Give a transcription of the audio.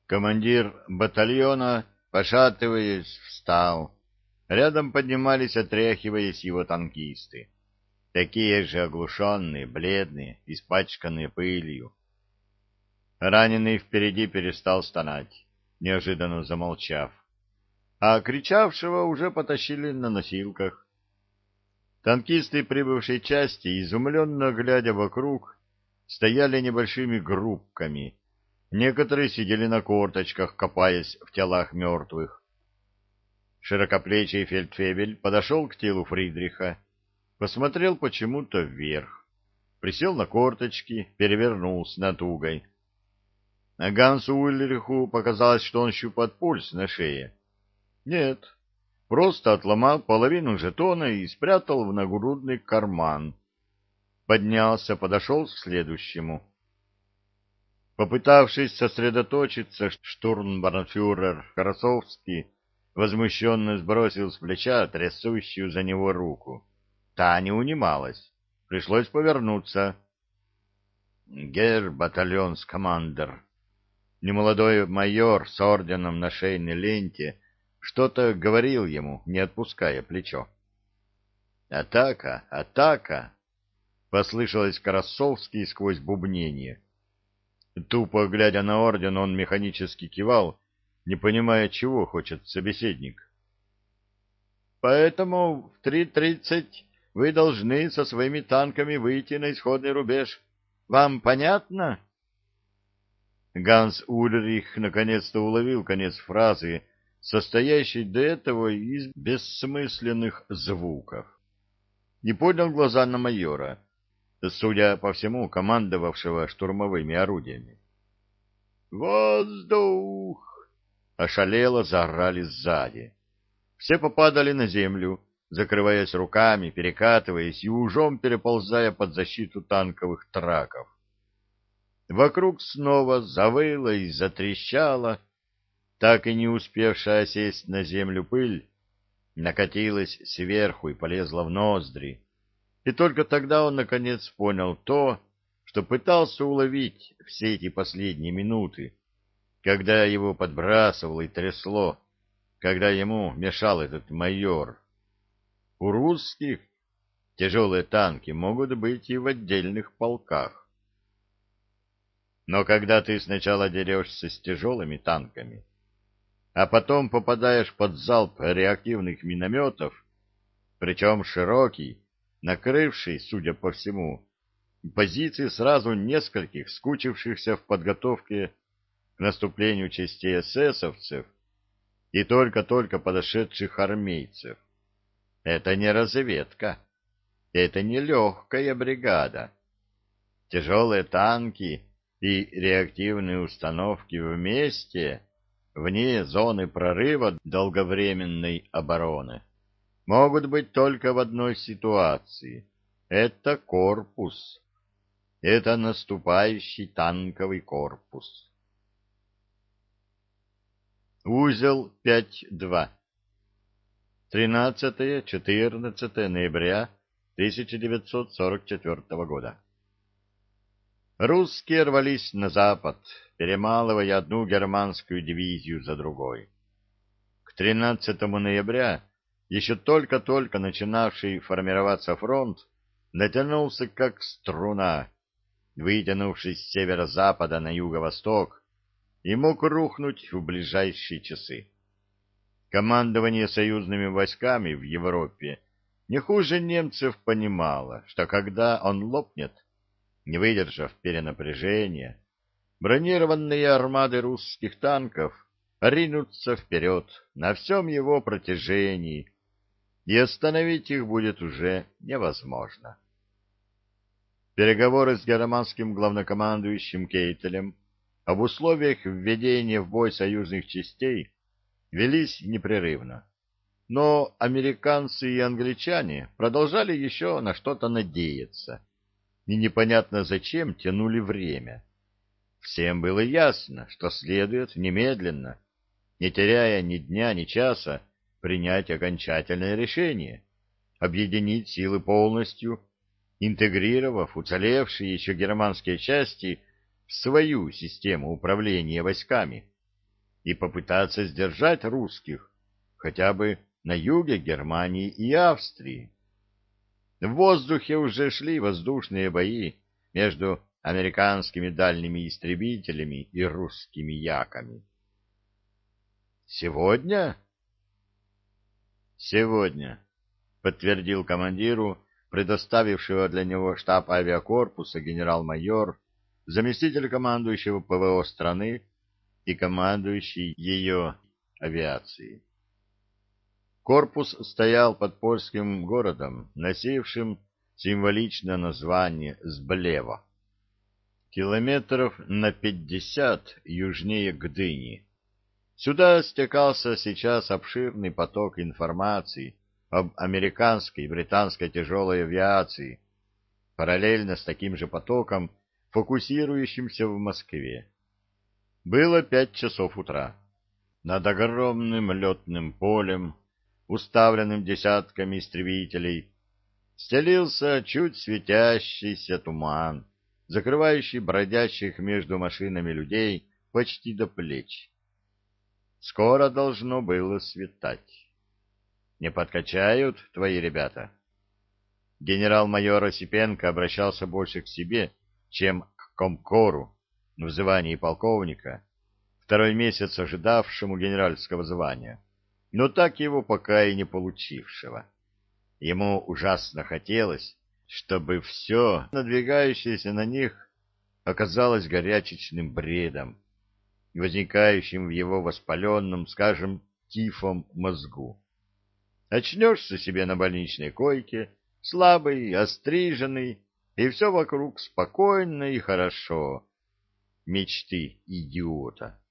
Командир батальона, пошатываясь, встал. Рядом поднимались, отряхиваясь, его танкисты. Такие же оглушенные, бледные, испачканные пылью. Раненый впереди перестал стонать, неожиданно замолчав. А кричавшего уже потащили на носилках. Танкисты прибывшей части, изумленно глядя вокруг, стояли небольшими группками. Некоторые сидели на корточках, копаясь в телах мертвых. Широкоплечий фельдфебель подошел к телу Фридриха, посмотрел почему-то вверх, присел на корточки, перевернул с натугой. А Гансу Ульриху показалось, что он щупает пульс на шее. Нет, просто отломал половину жетона и спрятал в нагрудный карман. Поднялся, подошел к следующему. Попытавшись сосредоточиться, штурмбанфюрер Красовский возмущенно сбросил с плеча трясущую за него руку. Та не унималась. Пришлось повернуться. «Герр батальонс-командер». Немолодой майор с орденом на шейной ленте что-то говорил ему, не отпуская плечо. «Атака! Атака!» — послышалось Красовский сквозь бубнение. Тупо глядя на орден, он механически кивал, не понимая, чего хочет собеседник. «Поэтому в 3:30 вы должны со своими танками выйти на исходный рубеж. Вам понятно?» Ганс Ульрих наконец-то уловил конец фразы, состоящей до этого из бессмысленных звуков. Не поднял глаза на майора, судя по всему, командовавшего штурмовыми орудиями. «Воздух!» — ошалело заорали сзади. Все попадали на землю, закрываясь руками, перекатываясь и ужом переползая под защиту танковых траков. Вокруг снова завыло и затрещало, так и не успевшая сесть на землю пыль, накатилась сверху и полезла в ноздри. И только тогда он наконец понял то, что пытался уловить все эти последние минуты, когда его подбрасывало и трясло, когда ему мешал этот майор. У русских тяжелые танки могут быть и в отдельных полках. Но когда ты сначала дерешься с тяжелыми танками, а потом попадаешь под залп реактивных минометов, причем широкий, накрывший, судя по всему, позиции сразу нескольких скучившихся в подготовке к наступлению частей эсэсовцев и только-только подошедших армейцев. Это не разведка, это не легкая бригада. Тяжелые танки и реактивные установки вместе, вне зоны прорыва долговременной обороны, могут быть только в одной ситуации. Это корпус. Это наступающий танковый корпус. Узел 5.2. 13-14 ноября 1944 года. Русские рвались на запад, перемалывая одну германскую дивизию за другой. К 13 ноября еще только-только начинавший формироваться фронт натянулся как струна, вытянувшись с северо-запада на юго-восток, и мог рухнуть в ближайшие часы. Командование союзными войсками в Европе не хуже немцев понимало, что когда он лопнет, не выдержав перенапряжения, бронированные армады русских танков ринутся вперед на всем его протяжении, и остановить их будет уже невозможно. Переговоры с германским главнокомандующим Кейтелем об условиях введения в бой союзных частей велись непрерывно, но американцы и англичане продолжали еще на что-то надеяться, и непонятно зачем тянули время. Всем было ясно, что следует немедленно, не теряя ни дня, ни часа, принять окончательное решение, объединить силы полностью, интегрировав уцелевшие еще германские части в свою систему управления войсками, и попытаться сдержать русских, хотя бы на юге Германии и Австрии. В воздухе уже шли воздушные бои между американскими дальними истребителями и русскими Яками. «Сегодня?» «Сегодня», — подтвердил командиру, предоставившего для него штаб авиакорпуса генерал-майор, заместитель командующего ПВО страны и командующий ее авиацией. Корпус стоял под польским городом, носившим символичное название Сблево, километров на 50 южнее Гдыни. Сюда стекался сейчас обширный поток информации об американской и британской тяжелой авиации, параллельно с таким же потоком, фокусирующимся в Москве. Было 5 часов утра. Над огромным летным полем, уставленным десятками истребителей, стелился чуть светящийся туман, закрывающий бродящих между машинами людей почти до плеч. Скоро должно было светать. Не подкачают твои ребята? Генерал-майор Осипенко обращался больше к себе, чем к комкору в звании полковника, второй месяц ожидавшему генеральского звания, но так его пока и не получившего. Ему ужасно хотелось, чтобы все, надвигающееся на них, оказалось горячечным бредом, возникающим в его воспаленном, скажем, тифом мозгу. Очнешься себе на больничной койке, слабый, остриженный, и все вокруг спокойно и хорошо. Мечты идиота.